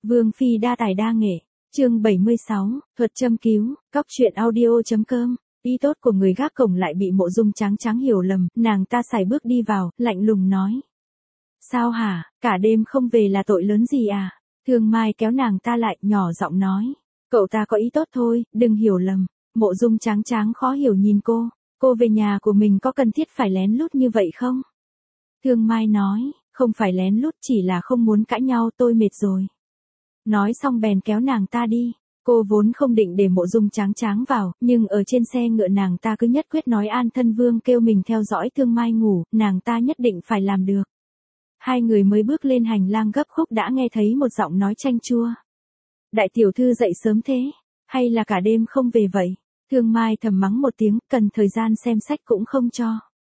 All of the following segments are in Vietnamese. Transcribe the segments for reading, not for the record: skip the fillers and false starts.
Vương Phi đa tài đa nghệ, chương 76, thuật châm cứu, cóc truyện audio.com. Ý tốt của người gác cổng lại bị Mộ Dung Tráng Tráng hiểu lầm, nàng ta sải bước đi vào, lạnh lùng nói. Sao hả, cả đêm không về là tội lớn gì à? Thương Mai kéo nàng ta lại, nhỏ giọng nói. Cậu ta có ý tốt thôi, đừng hiểu lầm. Mộ Dung Tráng Tráng khó hiểu nhìn cô về nhà của mình có cần thiết phải lén lút như vậy không? Thương Mai nói, không phải lén lút, chỉ là không muốn cãi nhau, tôi mệt rồi. Nói xong bèn kéo nàng ta đi. Cô vốn không định để Mộ Dung Tráng Tráng vào, nhưng ở trên xe ngựa nàng ta cứ nhất quyết nói An Thân Vương kêu mình theo dõi Thương Mai ngủ, nàng ta nhất định phải làm được. Hai người mới bước lên hành lang gấp khúc đã nghe thấy một giọng nói chanh chua. Đại tiểu thư dậy sớm thế, hay là cả đêm không về vậy? Thương Mai thầm mắng một tiếng, cần thời gian xem sách cũng không cho.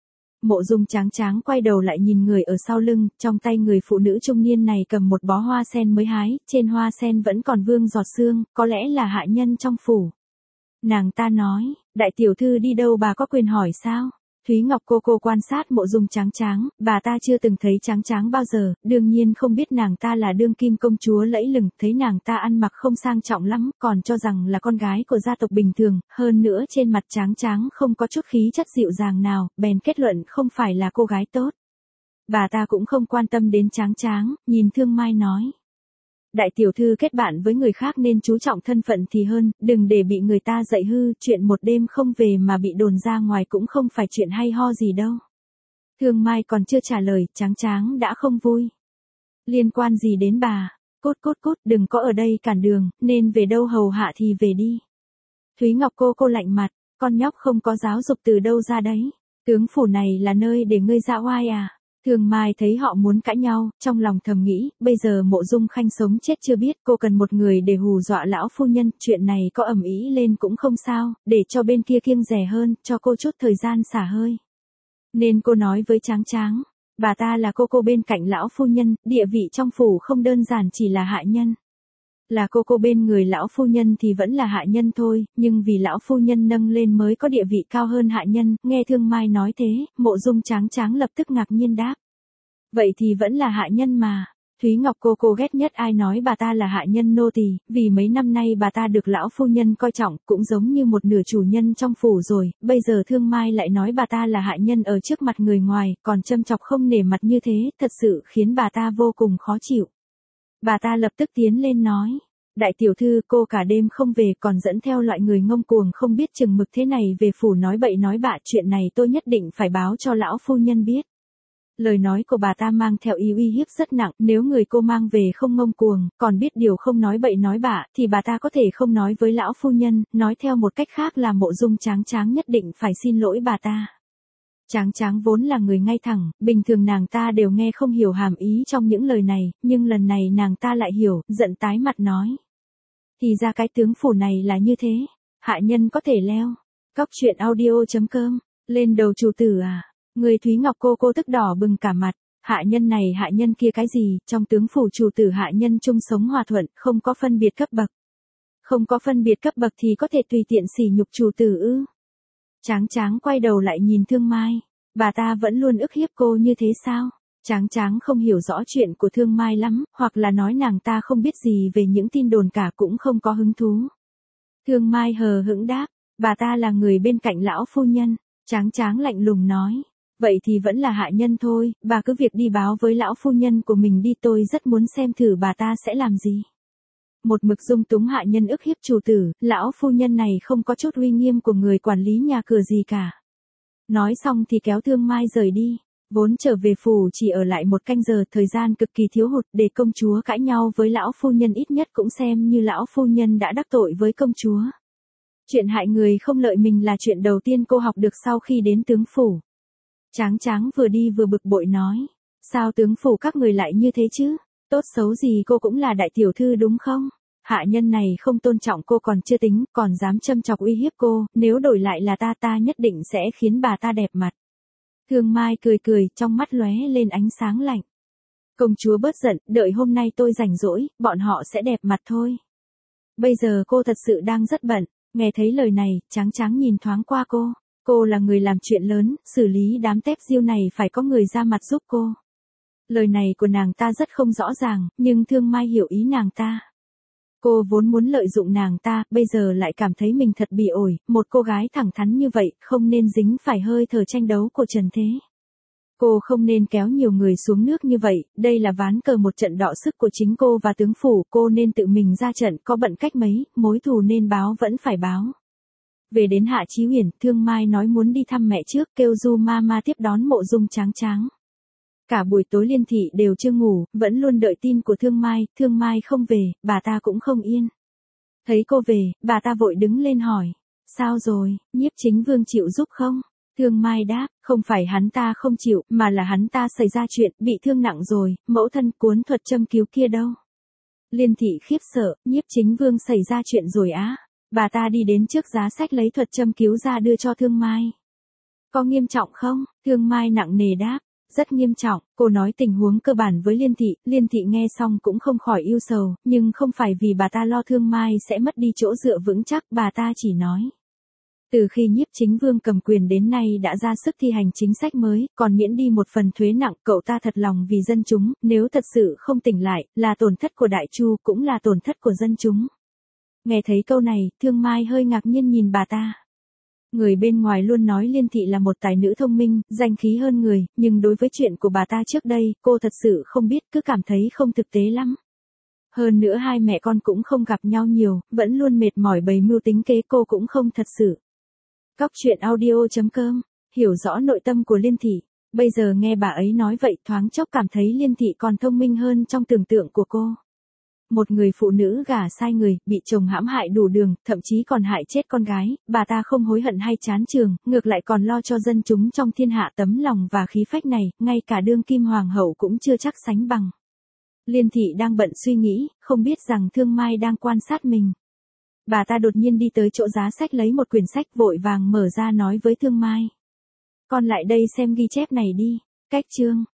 Mộ Dung Tráng Tráng quay đầu lại nhìn người ở sau lưng, trong tay người phụ nữ trung niên này cầm một bó hoa sen mới hái, trên hoa sen vẫn còn vương giọt sương, có lẽ là hạ nhân trong phủ. Nàng ta nói, đại tiểu thư đi đâu bà có quyền hỏi sao? Thúy Ngọc cô quan sát Mộ Dung Tráng Tráng, bà ta chưa từng thấy Tráng Tráng bao giờ, đương nhiên không biết nàng ta là đương kim công chúa lẫy lừng, thấy nàng ta ăn mặc không sang trọng lắm, còn cho rằng là con gái của gia tộc bình thường, hơn nữa trên mặt Tráng Tráng không có chút khí chất dịu dàng nào, bèn kết luận không phải là cô gái tốt. Bà ta cũng không quan tâm đến Tráng Tráng, nhìn Thương Mai nói. Đại tiểu thư kết bạn với người khác nên chú trọng thân phận thì hơn, đừng để bị người ta dạy hư, chuyện một đêm không về mà bị đồn ra ngoài cũng không phải chuyện hay ho gì đâu. Thương Mai còn chưa trả lời, Tráng Tráng đã không vui. Liên quan gì đến bà? Cút, đừng có ở đây cản đường, nên về đâu hầu hạ thì về đi. Thúy Ngọc cô lạnh mặt, con nhóc không có giáo dục từ đâu ra đấy. Tướng phủ này là nơi để ngươi dạ oai à? Thương Mai thấy họ muốn cãi nhau, trong lòng thầm nghĩ, bây giờ Mộ Dung Khanh sống chết chưa biết, cô cần một người để hù dọa lão phu nhân, chuyện này có ầm ĩ lên cũng không sao, để cho bên kia kiêng dè hơn, cho cô chút thời gian xả hơi. Nên cô nói với Tráng Tráng, bà ta là cô bên cạnh lão phu nhân, địa vị trong phủ không đơn giản chỉ là hạ nhân. Là cô bên người lão phu nhân thì vẫn là hạ nhân thôi, nhưng vì lão phu nhân nâng lên mới có địa vị cao hơn hạ nhân, nghe Thương Mai nói thế, Mộ Dung Tráng Tráng lập tức ngạc nhiên đáp. Vậy thì vẫn là hạ nhân mà. Thúy Ngọc cô ghét nhất ai nói bà ta là hạ nhân nô tỳ, vì mấy năm nay bà ta được lão phu nhân coi trọng, cũng giống như một nửa chủ nhân trong phủ rồi, bây giờ Thương Mai lại nói bà ta là hạ nhân ở trước mặt người ngoài, còn châm chọc không nể mặt như thế, thật sự khiến bà ta vô cùng khó chịu. Bà ta lập tức tiến lên nói, đại tiểu thư cô cả đêm không về còn dẫn theo loại người ngông cuồng không biết chừng mực thế này về phủ nói bậy nói bạ, chuyện này tôi nhất định phải báo cho lão phu nhân biết. Lời nói của bà ta mang theo ý uy hiếp rất nặng, nếu người cô mang về không ngông cuồng, còn biết điều không nói bậy nói bạ, thì bà ta có thể không nói với lão phu nhân, nói theo một cách khác là Mộ Dung Tráng Tráng nhất định phải xin lỗi bà ta. Tráng Tráng vốn là người ngay thẳng, bình thường nàng ta đều nghe không hiểu hàm ý trong những lời này, nhưng lần này nàng ta lại hiểu, giận tái mặt nói. Thì ra cái tướng phủ này là như thế, hạ nhân có thể leo. Cóc truyện audio.com, lên đầu chủ tử à? Người Thúy Ngọc cô tức đỏ bừng cả mặt, hạ nhân này hạ nhân kia cái gì, trong tướng phủ chủ tử hạ nhân chung sống hòa thuận, không có phân biệt cấp bậc. Không có phân biệt cấp bậc thì có thể tùy tiện sỉ nhục chủ tử ư? Tráng Tráng quay đầu lại nhìn Thương Mai, bà ta vẫn luôn ức hiếp cô như thế sao? Tráng Tráng không hiểu rõ chuyện của Thương Mai lắm, hoặc là nói nàng ta không biết gì về những tin đồn cả cũng không có hứng thú. Thương Mai hờ hững đáp, bà ta là người bên cạnh lão phu nhân. Tráng Tráng lạnh lùng nói, vậy thì vẫn là hạ nhân thôi, bà cứ việc đi báo với lão phu nhân của mình đi, tôi rất muốn xem thử bà ta sẽ làm gì. Một mực dung túng hạ nhân ức hiếp chủ tử, lão phu nhân này không có chút uy nghiêm của người quản lý nhà cửa gì cả. Nói xong thì kéo Thương Mai rời đi, vốn trở về phủ chỉ ở lại 1 canh giờ, thời gian cực kỳ thiếu hụt, để công chúa cãi nhau với lão phu nhân ít nhất cũng xem như lão phu nhân đã đắc tội với công chúa. Chuyện hại người không lợi mình là chuyện đầu tiên cô học được sau khi đến tướng phủ. Tráng Tráng vừa đi vừa bực bội nói, sao tướng phủ các người lại như thế chứ? Tốt xấu gì cô cũng là đại tiểu thư đúng không? Hạ nhân này không tôn trọng cô còn chưa tính, còn dám châm chọc uy hiếp cô, nếu đổi lại là ta nhất định sẽ khiến bà ta đẹp mặt. Thương Mai cười, trong mắt lóe lên ánh sáng lạnh. Công chúa bớt giận, đợi hôm nay tôi rảnh rỗi, bọn họ sẽ đẹp mặt thôi. Bây giờ cô thật sự đang rất bận. Nghe thấy lời này, Tráng Tráng nhìn thoáng qua cô là người làm chuyện lớn, xử lý đám tép diêu này phải có người ra mặt giúp cô. Lời này của nàng ta rất không rõ ràng, nhưng Thương Mai hiểu ý nàng ta. Cô vốn muốn lợi dụng nàng ta, bây giờ lại cảm thấy mình thật bị ổi, một cô gái thẳng thắn như vậy, không nên dính phải hơi thở tranh đấu của trần thế. Cô không nên kéo nhiều người xuống nước như vậy, đây là ván cờ một trận đọ sức của chính cô và tướng phủ, cô nên tự mình ra trận, có bận cách mấy, mối thù nên báo vẫn phải báo. Về đến Hạ Chí Huyền, Thương Mai nói muốn đi thăm mẹ trước, kêu Du Mama tiếp đón Mộ Dung Tráng Tráng. Cả buổi tối Liên Thị đều chưa ngủ, vẫn luôn đợi tin của Thương Mai không về, bà ta cũng không yên. Thấy cô về, bà ta vội đứng lên hỏi, sao rồi, Nhiếp Chính Vương chịu giúp không? Thương Mai đáp, không phải hắn ta không chịu, mà là hắn ta xảy ra chuyện, bị thương nặng rồi, mẫu thân cuốn thuật châm cứu kia đâu. Liên Thị khiếp sợ, Nhiếp Chính Vương xảy ra chuyện rồi á. Bà ta đi đến trước giá sách lấy thuật châm cứu ra đưa cho Thương Mai. Có nghiêm trọng không? Thương Mai nặng nề đáp, rất nghiêm trọng. Cô nói tình huống cơ bản với Liên Thị nghe xong cũng không khỏi ưu sầu, nhưng không phải vì bà ta lo Thương Mai sẽ mất đi chỗ dựa vững chắc, bà ta chỉ nói. Từ khi Nhiếp Chính Vương cầm quyền đến nay đã ra sức thi hành chính sách mới, còn miễn đi một phần thuế nặng, cậu ta thật lòng vì dân chúng, nếu thật sự không tỉnh lại, là tổn thất của Đại Chu cũng là tổn thất của dân chúng. Nghe thấy câu này, Thương Mai hơi ngạc nhiên nhìn bà ta. Người bên ngoài luôn nói Liên Thị là một tài nữ thông minh, danh khí hơn người, nhưng đối với chuyện của bà ta trước đây, cô thật sự không biết, cứ cảm thấy không thực tế lắm. Hơn nữa hai mẹ con cũng không gặp nhau nhiều, vẫn luôn mệt mỏi bày mưu tính kế, cô cũng không thật sự. Cóc truyện audio.com, hiểu rõ nội tâm của Liên Thị. Bây giờ nghe bà ấy nói vậy thoáng chốc cảm thấy Liên Thị còn thông minh hơn trong tưởng tượng của cô. Một người phụ nữ gả sai người, bị chồng hãm hại đủ đường, thậm chí còn hại chết con gái, bà ta không hối hận hay chán chường, ngược lại còn lo cho dân chúng trong thiên hạ. Tấm lòng và khí phách này, ngay cả đương kim hoàng hậu cũng chưa chắc sánh bằng. Liên Thị đang bận suy nghĩ, không biết rằng Thương Mai đang quan sát mình. Bà ta đột nhiên đi tới chỗ giá sách lấy một quyển sách, vội vàng mở ra nói với Thương Mai. Con lại đây xem ghi chép này đi. Cách chương